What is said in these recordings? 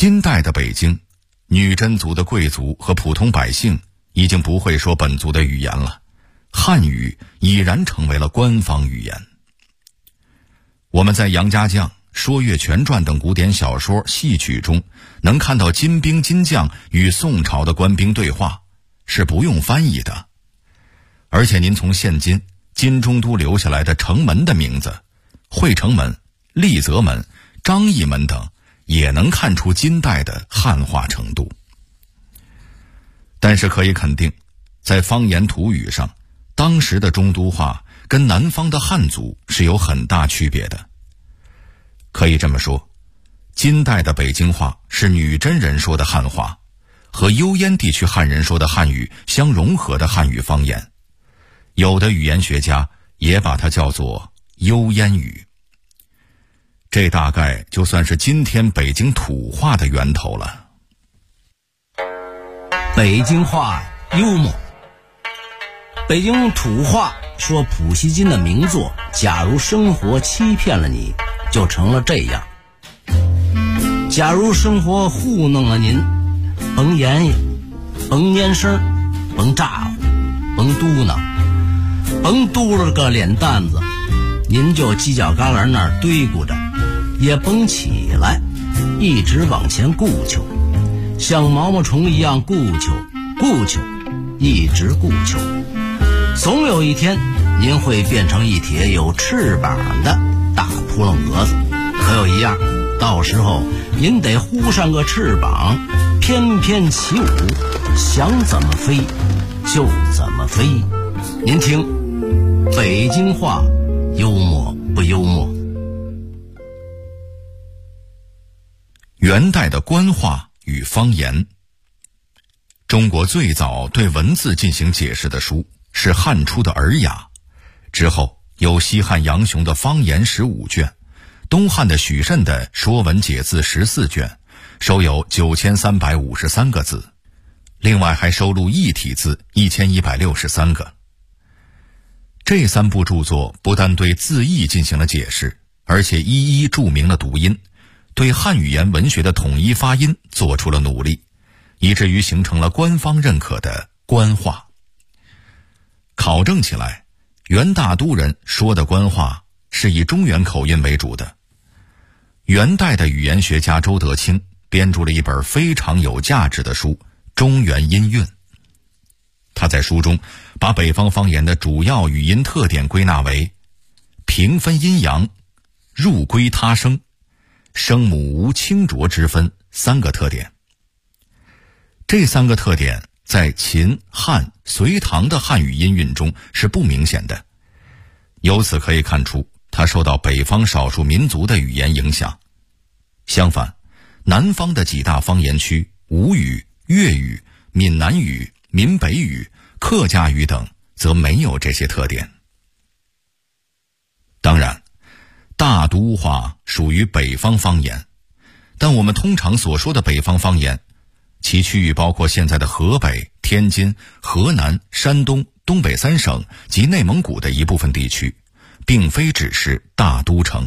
金代的北京，女真族的贵族和普通百姓已经不会说本族的语言了，汉语已然成为了官方语言。我们在杨家将、说岳全传等古典小说、戏曲中能看到金兵金将与宋朝的官兵对话，是不用翻译的。而且您从现今金中都留下来的城门的名字，惠城门、丽泽门、张义门等，也能看出金代的汉化程度。但是可以肯定，在方言土语上，当时的中都话跟南方的汉族是有很大区别的。可以这么说，金代的北京话是女真人说的汉话，和幽燕地区汉人说的汉语相融合的汉语方言。有的语言学家也把它叫做幽燕语。这大概就算是今天北京土话的源头了。 北京话幽默。北京土话说普希金的名作《假如生活欺骗了你》就成了这样。假如生活糊弄了您，甭言语，甭蔫声，甭咋呼，甭嘟囔，甭嘟了个脸蛋子，您就犄角旮旯那儿堆咕着，也甭起来，一直往前顾求，像毛毛虫一样顾求，一直顾求。总有一天，您会变成一帖有翅膀的大扑棱蛾子。可有一样，到时候您得呼上个翅膀，翩翩起舞，想怎么飞就怎么飞。您听，北京话幽默不幽默？ 元代的官话与方言。中国最早对文字进行解释的书是汉初的《尔雅》，之后有西汉杨雄的方言15卷，东汉的许慎的说文解字14卷，收有9353个字，另外还收录异体字1163个。这3部著作不但对字义进行了解释，而且一一注明了读音，对汉语言文学的统一发音做出了努力，以至于形成了官方认可的官话。考证起来，元大都人说的官话是以中原口音为主的。元代的语言学家周德清编著了一本非常有价值的书《中原音韵》。他在书中把北方方言的主要语音特点归纳为平分阴阳、入归他声、声母无清浊之分3个特点。这3个特点在秦、汉、隋唐的汉语音韵中是不明显的，由此可以看出它受到北方少数民族的语言影响。相反，南方的几大方言区吴语、粤语、闽南语、闽北语、客家语等则没有这些特点。当然，大都话属于北方方言，但我们通常所说的北方方言，其区域包括现在的河北、天津、河南、山东、东北3省及内蒙古的一部分地区，并非只是大都城。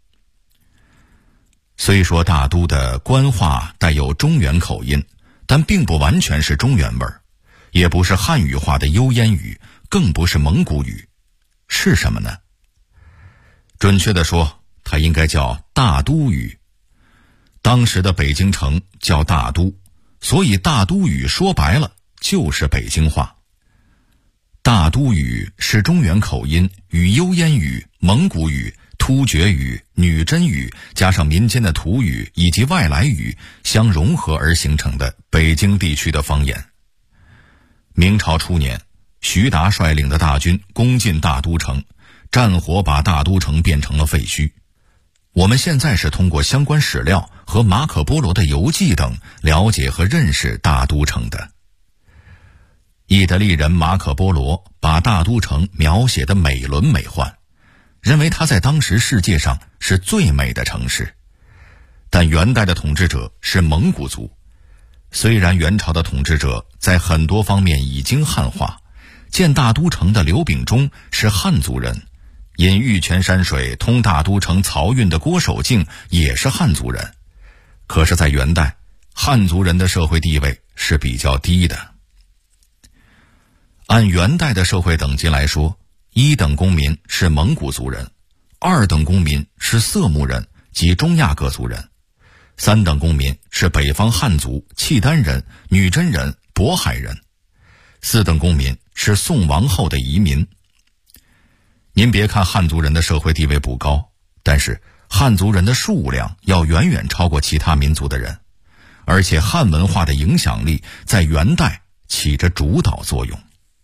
虽说大都的官话带有中原口音，但并不完全是中原味儿，也不是汉语化的幽燕语，更不是蒙古语。是什么呢？准确地说，它应该叫大都语。当时的北京城叫大都，所以大都语说白了就是北京话。大都语是中原口音与幽燕语、蒙古语、突厥语、女真语加上民间的土语以及外来语相融合而形成的北京地区的方言。明朝初年，徐达率领的大军攻进大都城，战火把大都城变成了废墟。我们现在是通过相关史料和马可波罗的游记等了解和认识大都城的。意大利人马可波罗把大都城描写得美轮美奂，认为它在当时世界上是最美的城市。但元代的统治者是蒙古族，虽然元朝的统治者在很多方面已经汉化，建大都城的刘秉忠是汉族人，引玉泉山水通大都城漕运的郭守敬也是汉族人。可是在元代， 汉族人的社会地位是比较低的。按元代的社会等级来说，1等公民是蒙古族人，2等公民是色目人及中亚各族人，3等公民是北方汉族、契丹人、女真人、渤海人，4等公民是宋王后的移民。您别看汉族人的社会地位不高，但是汉族人的数量要远远超过其他民族的人，而且汉文化的影响力在元代起着主导作用。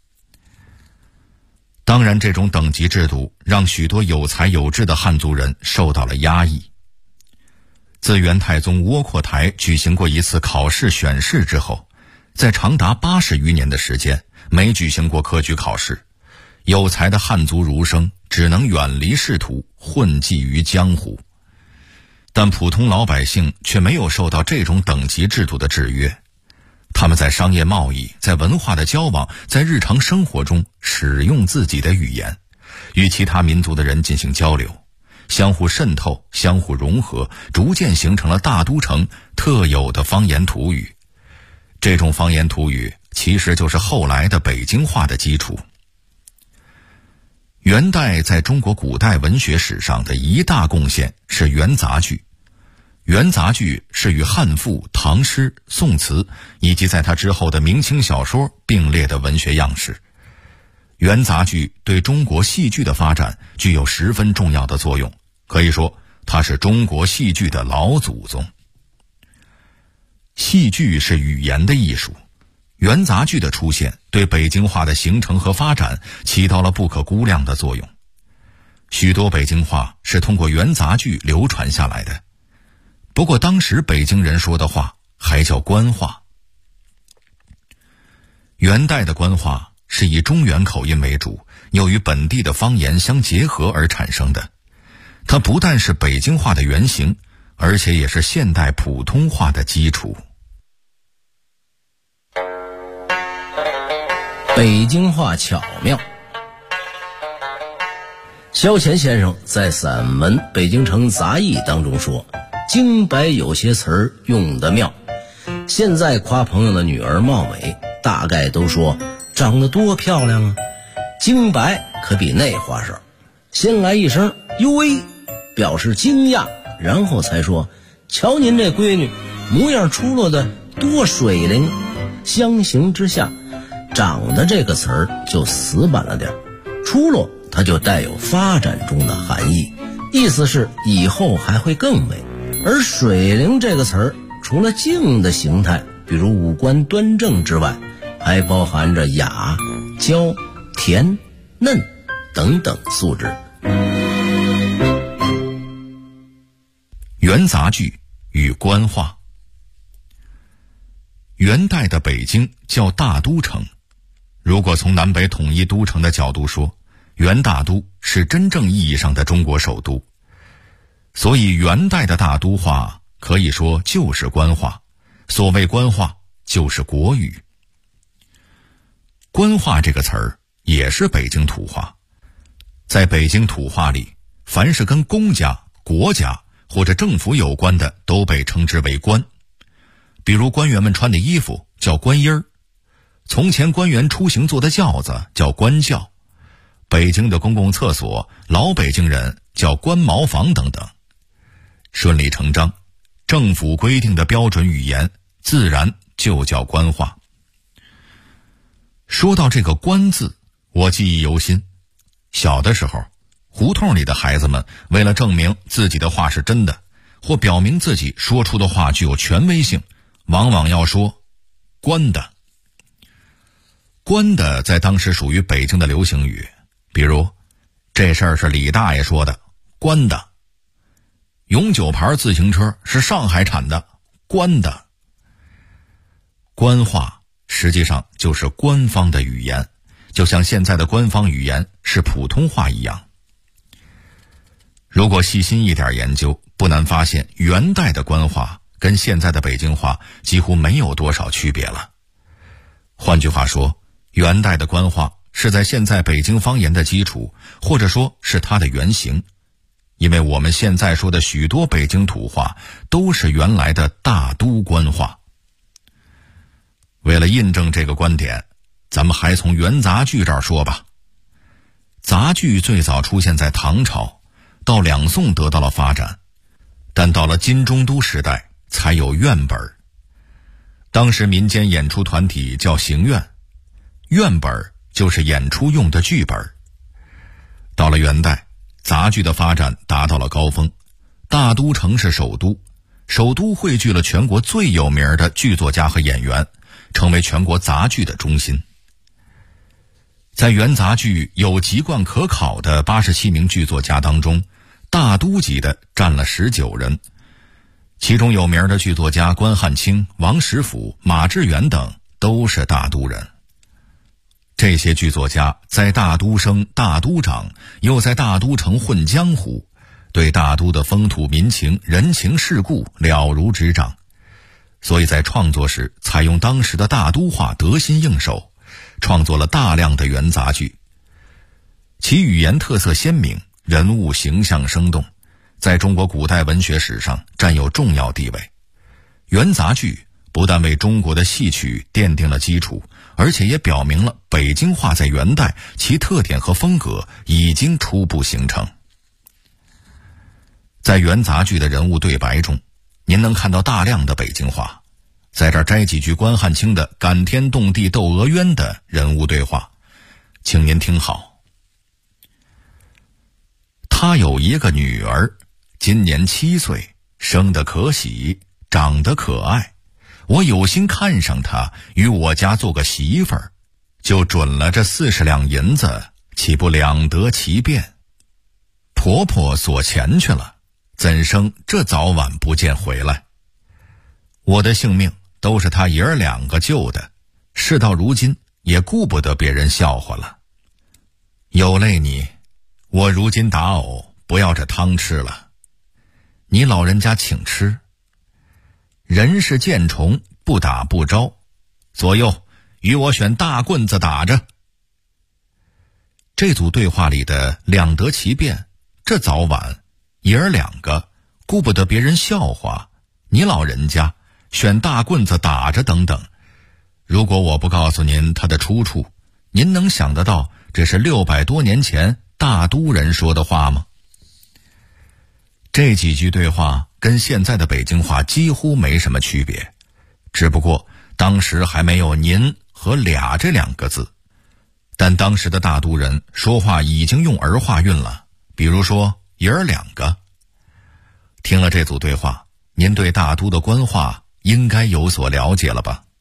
当然，这种等级制度让许多有才有智的汉族人受到了压抑。自元太宗窝阔台举行过一次考试选试之后，在长达80余年的时间没举行过科举考试，有才的汉族儒生只能远离仕途，混迹于江湖。但普通老百姓却没有受到这种等级制度的制约，他们在商业贸易、在文化的交往、在日常生活中使用自己的语言，与其他民族的人进行交流，相互渗透、相互融合，逐渐形成了大都城特有的方言土语。这种方言土语其实就是后来的北京话的基础。元代在中国古代文学史上的一大贡献是元杂剧。元杂剧是与汉赋、唐诗、宋词以及在它之后的明清小说并列的文学样式。元杂剧对中国戏剧的发展具有十分重要的作用，可以说它是中国戏剧的老祖宗。戏剧是语言的艺术，元杂剧的出现对北京话的形成和发展起到了不可估量的作用。许多北京话是通过元杂剧流传下来的。不过当时北京人说的话还叫官话。元代的官话是以中原口音为主，又与本地的方言相结合而产生的。它不但是北京话的原型，而且也是现代普通话的基础。 北京话巧妙。萧乾先生在散文《北京城杂役》当中说，京白有些词儿用得妙。现在夸朋友的女儿貌美，大概都说长得多漂亮啊。京白可比那话少，先来一声哟喂，表示惊讶，然后才说瞧您这闺女模样出落的多水灵。相形之下，长得这个词儿就死板了点，出落它就带有发展中的含义，意思是以后还会更美。而水灵这个词儿除了静的形态，比如五官端正之外，还包含着雅、娇、甜、嫩等等素质。 元杂剧与官话。元代的北京叫大都城，如果从南北统一都城的角度说，元大都是真正意义上的中国首都。所以元代的大都话可以说就是官话，所谓官话就是国语。官话这个词儿也是北京土话，在北京土话里，凡是跟公家、国家或者政府有关的都被称之为官。比如官员们穿的衣服叫官衣儿，从前官员出行坐的轿子叫官轿，北京的公共厕所老北京人叫官茅房等等。顺理成章，政府规定的标准语言自然就叫官话。说到这个官字，我记忆犹新。小的时候，胡同里的孩子们为了证明自己的话是真的，或表明自己说出的话具有权威性，往往要说官的。官的在当时属于北京的流行语，比如这事儿是李大爷说的，官的；永久牌自行车是上海产的，官的。官话实际上就是官方的语言，就像现在的官方语言是普通话一样。如果细心一点研究，不难发现元代的官话跟现在的北京话几乎没有多少区别了。换句话说，元代的官话是在现在北京方言的基础，或者说是它的原型。因为我们现在说的许多北京土话都是原来的大都官话。 为了印证这个观点，咱们还从元杂剧这儿说吧。杂剧最早出现在唐朝，到两宋得到了发展，但到了金中都时代才有院本。当时民间演出团体叫行院，院本就是演出用的剧本。到了元代，杂剧的发展达到了高峰，大都城是首都，首都汇聚了全国最有名的剧作家和演员，成为全国杂剧的中心。在元杂剧有籍贯可考的87名剧作家当中，大都级的占了19人，其中有名的剧作家关汉卿、王实甫、马致远等都是大都人。这些剧作家在大都生、大都长，又在大都城混江湖，对大都的风土民情、人情世故了如指掌，所以在创作时采用当时的大都话，得心应手，创作了大量的元杂剧。其语言特色鲜明，人物形象生动，在中国古代文学史上占有重要地位。元杂剧不但为中国的戏曲奠定了基础，而且也表明了北京话在元代其特点和风格已经初步形成。在元杂剧的人物对白中，您能看到大量的北京话。在这儿摘几句关汉卿的感天动地窦娥冤的人物对话，请您听好。他有一个女儿，今年7岁，生得可喜，长得可爱，我有心看上她，与我家做个媳妇儿，就准了这40两银子，岂不两得其便？婆婆所钱去了，怎生这早晚不见回来？我的性命都是他爷儿2个救的，事到如今也顾不得别人笑话了。有累你，我如今打藕，不要这汤吃了，你老人家请吃。人是见虫，不打不招，左右与我选大棍子打着。这组对话里的两得其便，这早晚爷儿2个顾不得别人笑话，你老人家选大棍子打着等等，如果我不告诉您它的出处，您能想得到这是600多年前大都人说的话吗？这几句对话跟现在的北京话几乎没什么区别，只不过当时还没有您和俩这2个字，但当时的大都人说话已经用儿化韵了，比如说爷儿2个。听了这组对话，您对大都的官话应该有所了解了吧？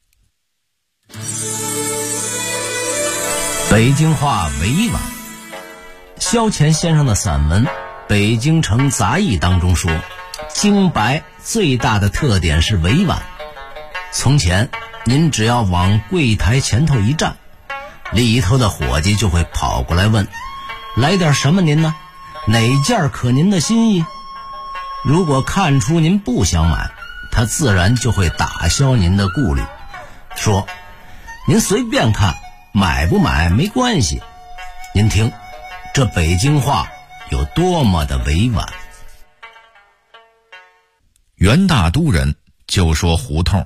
北京话委婉。萧乾先生的散文《北京城杂役》当中说，京白最大的特点是委婉。从前您只要往柜台前头一站，里头的伙计就会跑过来问，来点什么您呢？哪件可您的心意？如果看出您不想买，他自然就会打消您的顾虑，说您随便看，买不买没关系。您听这北京话有多么的委婉。 元大都人就说胡同。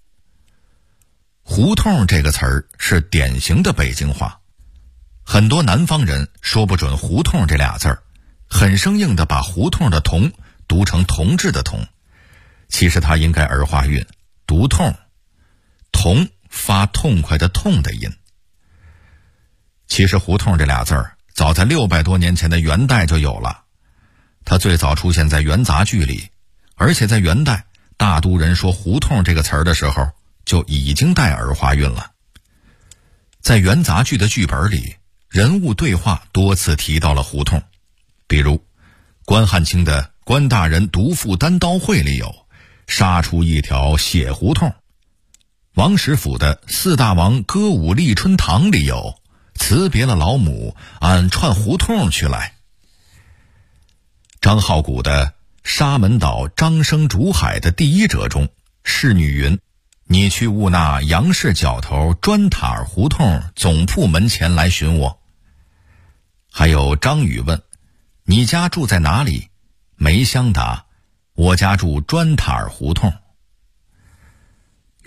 胡同这个词儿是典型的北京话，很多南方人说不准胡同这俩字儿，很生硬地把胡同的同读成同志的同，其实它应该儿化韵，读痛，同发痛快的痛的音。其实胡同这俩字儿早在600多年前的元代就有了，它最早出现在元杂剧里，而且在元代大都人说胡同这个词儿的时候就已经带儿化韵了。在元杂剧的剧本里，人物对话多次提到了胡同，比如关汉卿的关大人独赴单刀会里有杀出一条血胡同，王实甫的4大王歌舞立春堂里有辞别了老母，俺串胡同去来。张浩古的沙门岛张生竹海的第1折中，侍女云，你去务那杨氏角头砖塔儿胡同总铺门前来寻我。还有张宇问，你家住在哪里？梅香答，我家住砖塔儿胡同。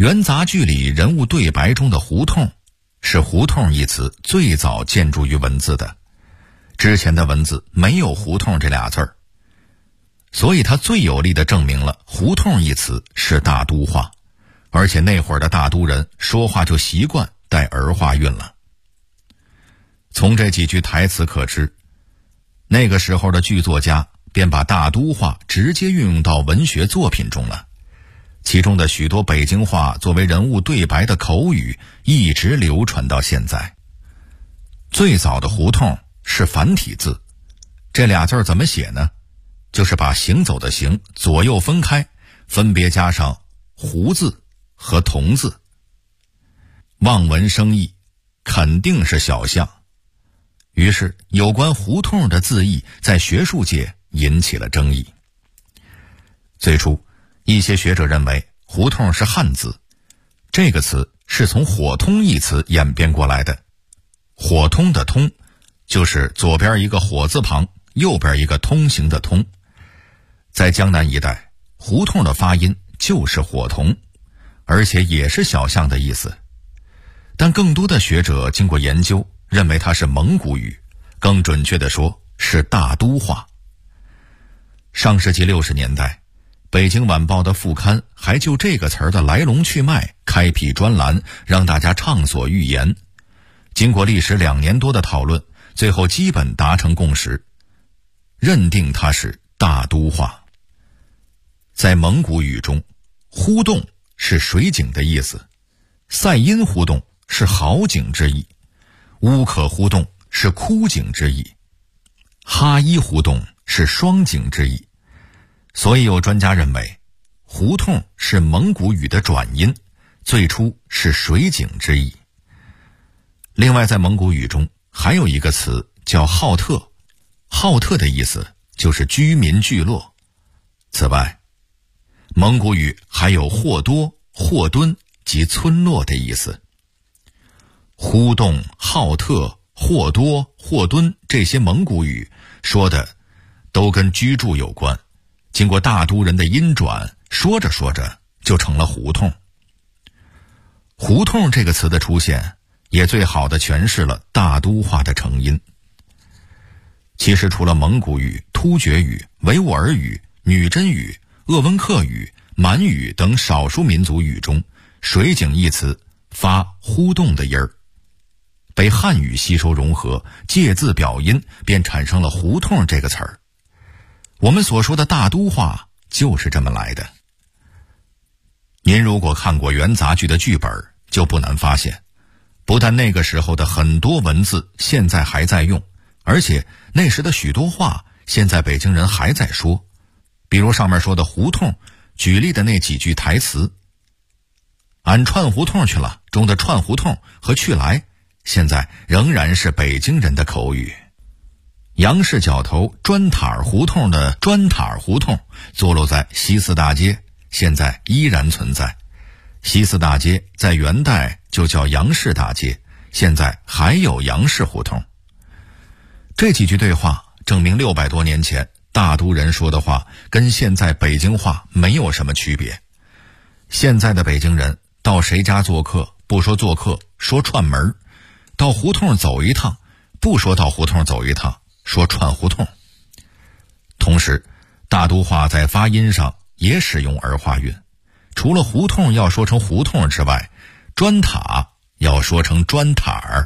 元杂剧里人物对白中的胡同，是胡同一词最早建筑于文字的，之前的文字没有胡同这俩字儿，所以它最有力地证明了胡同一词是大都话，而且那会儿的大都人说话就习惯带儿化韵了。从这几句台词可知，那个时候的剧作家便把大都话直接运用到文学作品中了，其中的许多北京话作为人物对白的口语一直流传到现在。最早的胡同是繁体字，这俩字怎么写呢？就是把行走的行左右分开，分别加上胡字和同字。望文生义，肯定是小象。于是有关胡同的字义在学术界引起了争议。最初一些学者认为胡同是汉字，这个词是从火通一词演变过来的。火通的通就是左边一个火字旁，右边一个通行的通。在江南一带，胡同的发音就是火通，而且也是小象的意思。但更多的学者经过研究，认为它是蒙古语，更准确地说是大都话。上世纪60年代，北京晚报的副刊还就这个词儿的来龙去脉开辟专栏，让大家畅所欲言。经过历时2年多的讨论，最后基本达成共识，认定它是大都话。在蒙古语中，忽洞是水井的意思，塞因忽洞是好井之意，乌可忽洞是枯井之意，哈伊忽洞是双井之意。所以有专家认为，胡同是蒙古语的转音，最初是水井之意。另外在蒙古语中还有一个词叫浩特，浩特的意思就是居民聚落。此外，蒙古语还有霍多、霍敦及村落的意思。忽洞、浩特、霍多、霍敦这些蒙古语说的都跟居住有关，经过大都人的音转，说着说着就成了胡同。胡同这个词的出现，也最好地诠释了大都话的成因。其实除了蒙古语、突厥语、维吾尔语、女真语、鄂温克语、满语等少数民族语中，水井一词发忽洞的音儿，被汉语吸收融合，借字表音，便产生了胡同这个词儿。我们所说的大都话就是这么来的。您如果看过元杂剧的剧本，就不难发现，不但那个时候的很多文字现在还在用，而且那时的许多话现在北京人还在说。比如上面说的胡同举例的那几句台词，俺串胡同去了中的串胡同和去来，现在仍然是北京人的口语。杨氏角头砖塔儿胡同的砖塔儿胡同坐落在西四大街，现在依然存在。西四大街在元代就叫杨氏大街，现在还有杨氏胡同。这几句对话证明600多年前大都人说的话跟现在北京话没有什么区别。现在的北京人到谁家做客，不说做客，说串门；到胡同走一趟，不说到胡同走一趟，说串胡同。同时，大都话在发音上也使用儿化韵，除了胡同要说成胡同之外，砖塔要说成砖塔儿。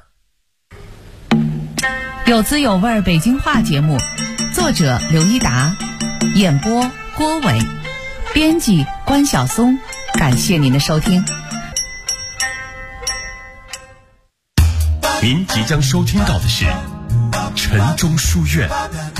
有滋有味北京话节目，作者刘一达，演播郭伟，编辑关晓松。感谢您的收听。 您即将收听到的是晨钟书院。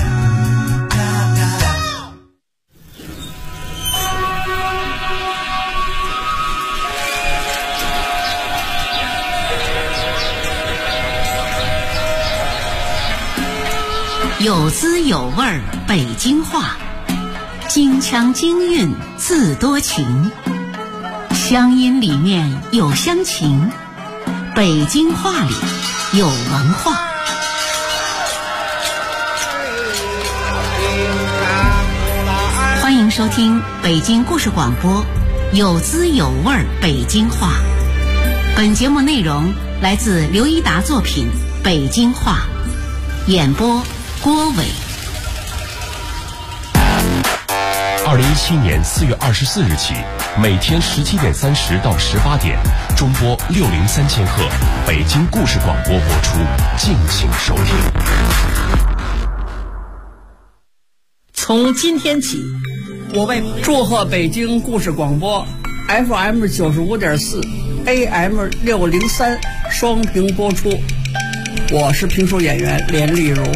有滋有味北京话，京腔京韵字多情，乡音里面有乡情，北京话里有文化。欢迎收听北京故事广播有滋有味北京话。本节目内容来自刘一达作品《北京话》，演播郭伟。 2017年4月24日起，每天17点30到18点，中波603千赫北京故事广播播出，敬请收听。 从今天起，我为祝贺北京故事广播 FM 95.4 AM 603双屏播出。我是评书演员连丽如。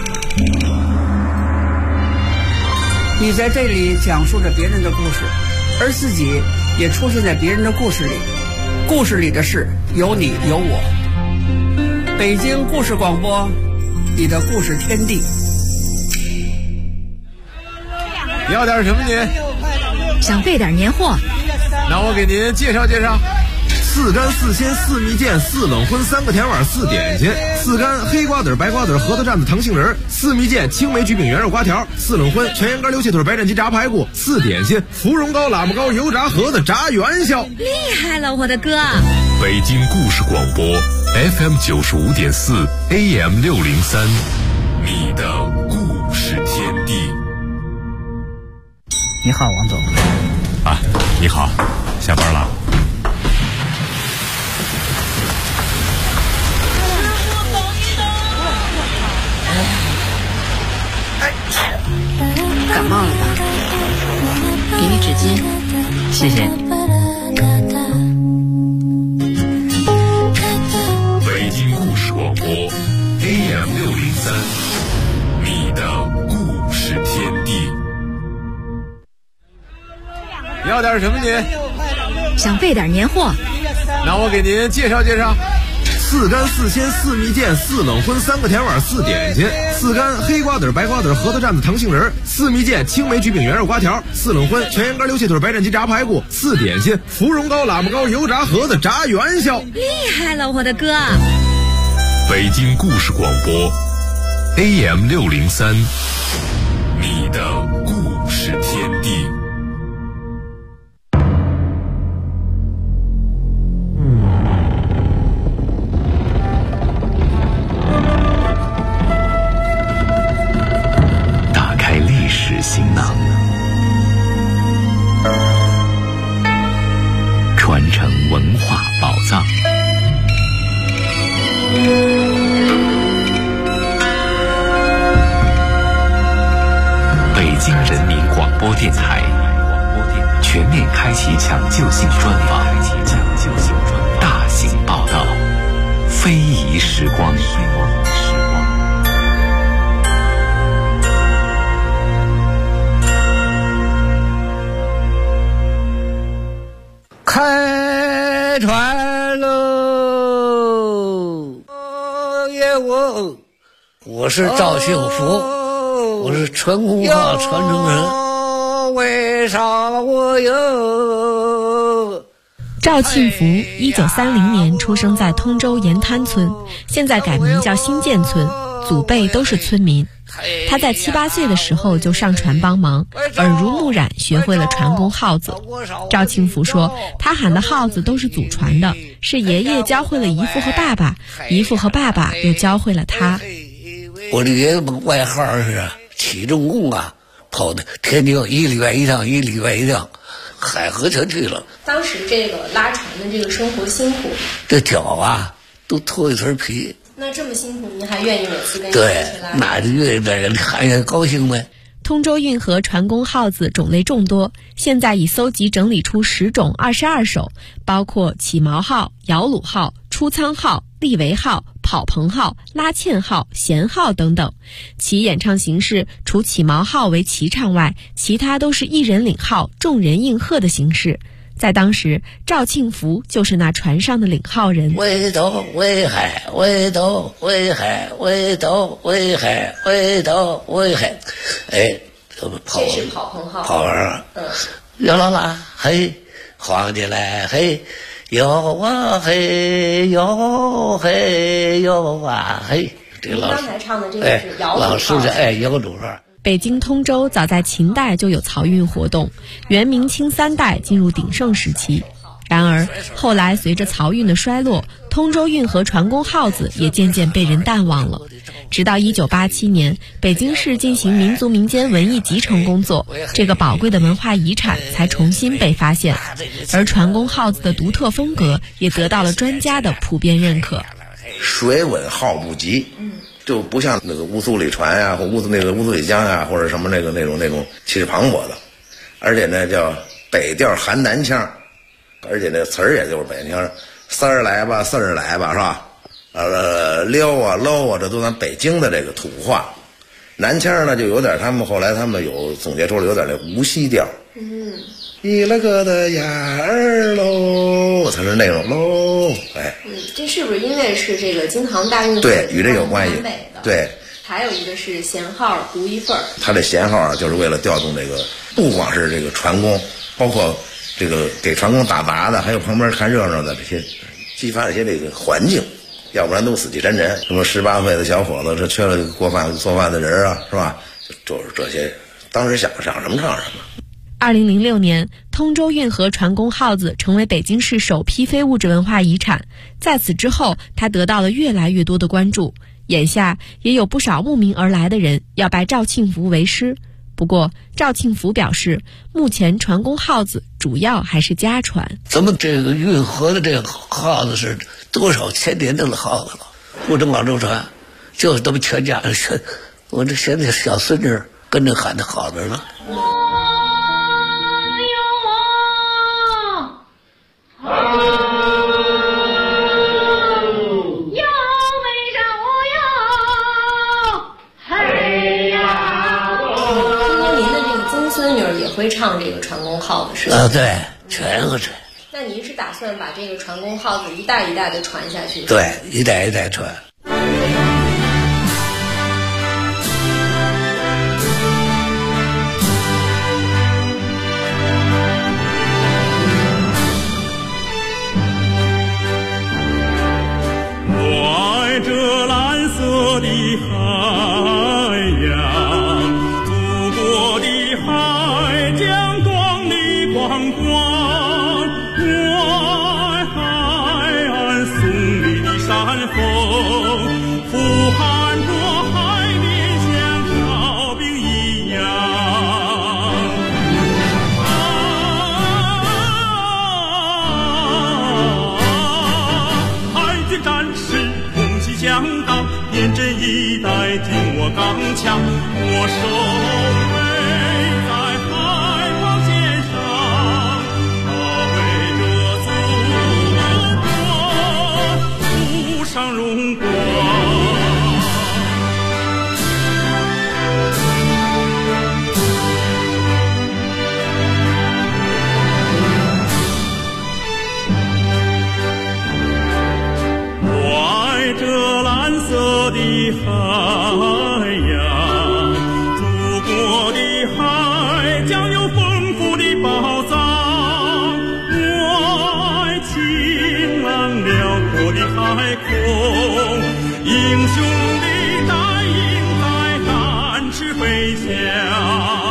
你在这里讲述着别人的故事，而自己也出现在别人的故事里。故事里的事有你有我。北京故事广播，你的故事天地。 要点什么您？ 想备点年货， 那我给您介绍介绍。 4干4鲜4蜜饯4冷荤3个甜碗4点心，4干黑瓜子白瓜子核桃蘸子糖杏仁，4蜜饯青梅橘饼圆肉瓜条，4冷荤全羊肝溜气腿白斩鸡炸排骨，4点心芙蓉糕喇嘛糕油炸盒子炸元宵。 厉害了，我的哥！ 北京故事广播 FM 95.4 AM 603，你的故事天地。 你好，王总。 啊，你好，下班了。 感冒了吧？给你纸巾。 谢谢。 北京故事广播 AM 603，你的故事天地。 要点什么您？ 想备点年货， 那我给您介绍介绍。 4干4鲜4蜜饯4冷荤3个甜碗4点心，4干黑瓜子白瓜子核桃蘸子糖杏仁，4蜜饯青梅橘饼圆肉瓜条，4冷荤全羊肝溜气腿白斩鸡炸排骨，4点心芙蓉糕喇嘛糕油炸盒子炸元宵。 厉害了，我的哥！ 北京故事广播 AM 603，你的故事天地。 行囊，传承文化宝藏。北京人民广播电台全面开启抢救性专访，大型报道，非遗时光。 开船喽！ 我是赵幸福，我是传功号传承人。 为啥我有？ 赵庆福1930年出生在通州盐滩村，现在改名叫新建村，祖辈都是村民。他在7、8岁的时候就上船帮忙，耳濡目染学会了传功号子。赵庆福说，他喊的号子都是祖传的，是爷爷教会了姨父和爸爸，姨父和爸爸又教会了他。 我的爷爷外号是起重工啊，跑的天津1礼拜一趟，1礼拜一趟，海河全去了。 当时这个拉船的这个生活辛苦， 这脚啊都脱一层皮。 那这么辛苦，您还愿意每次跟对，那就愿意在这里看见高兴呗。 通州运河船工号子种类众多，现在已搜集整理出10种22首，包括起锚号、摇橹号、出舱号、立桅号、跑棚号、拉纤号、弦号等等。其演唱形式除起锚号为齐唱外，其他都是一人领号，众人应和的形式。在当时，赵庆福就是那船上的领号人。 围头围海，围头围海，围头围海，围头围海。哎，这么跑， 这是跑棚号。 跑完了，摇啦啦，嘿，晃起来，嘿，摇啊嘿，摇嘿，摇啊嘿。这老师刚才唱的这个是摇橹号。 老师的摇橹号。 北京通州早在秦代就有漕运活动，元明清3代进入鼎盛时期。然而后来随着漕运的衰落，通州运河船工号子也渐渐被人淡忘了。直到1987年，北京市进行民族民间文艺集成工作，这个宝贵的文化遗产才重新被发现，而船工号子的独特风格也得到了专家的普遍认可。 水稳号不急，就不像那个乌苏里船啊，或乌苏里江啊，或者什么那种气势磅礴的，而且呢叫北调含南腔，而且那词儿也就是北腔，丝儿来吧，四儿来吧，是吧？撩啊搂啊，这都咱北京的这个土话。南腔呢就有点，后来他们有总结出来有点那无锡调。一了个的呀儿喽，才是那种喽。 这是不是因为是这个京杭大运河？ 对，与这有关系。对。 还有一个是衔号独一份儿。 他这衔号啊，就是为了调动这个，不光是这个船工，包括这个给船工打杂的，还有旁边看热闹的这些，激发一些这个环境。要不然都死气沉沉，什么18岁的小伙子，这缺了做饭的人啊，是吧？就是这些，当时想什么唱什么。 2006年，通州运河船工号子成为北京市首批非物质文化遗产。在此之后，它得到了越来越多的关注。眼下也有不少慕名而来的人要拜赵庆福为师。不过，赵庆福表示，目前船工号子主要还是家传。 咱们这个运河的这个号子是多少千年的号子了，不争广州船，就是他们全家人，我这现在小孙女跟着喊的好着呢。 会唱这个船工号子是吧？ 对，全会这。 那您是打算把这个船工号子一代一代的传下去？ 对，一代一代传。 我爱这蓝色的海洋，祖国的海将光你光光，我爱海岸耸立的山峰，俯瞰着海面像哨兵一样。海军战士红旗降挡，严阵以待，听我刚强，我守卫在海防线上，保卫着祖国，谱上荣光。我爱这蓝色的海洋，祖国的海将有丰富的宝藏，我爱晴朗辽阔的海空，英雄的大鹰在展翅飞翔。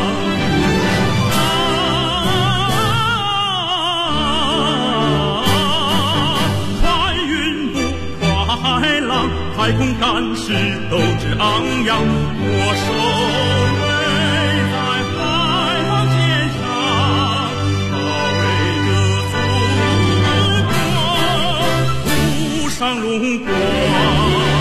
海空战士斗志昂扬，我守卫在海防线上，保卫着祖国，谱上荣光。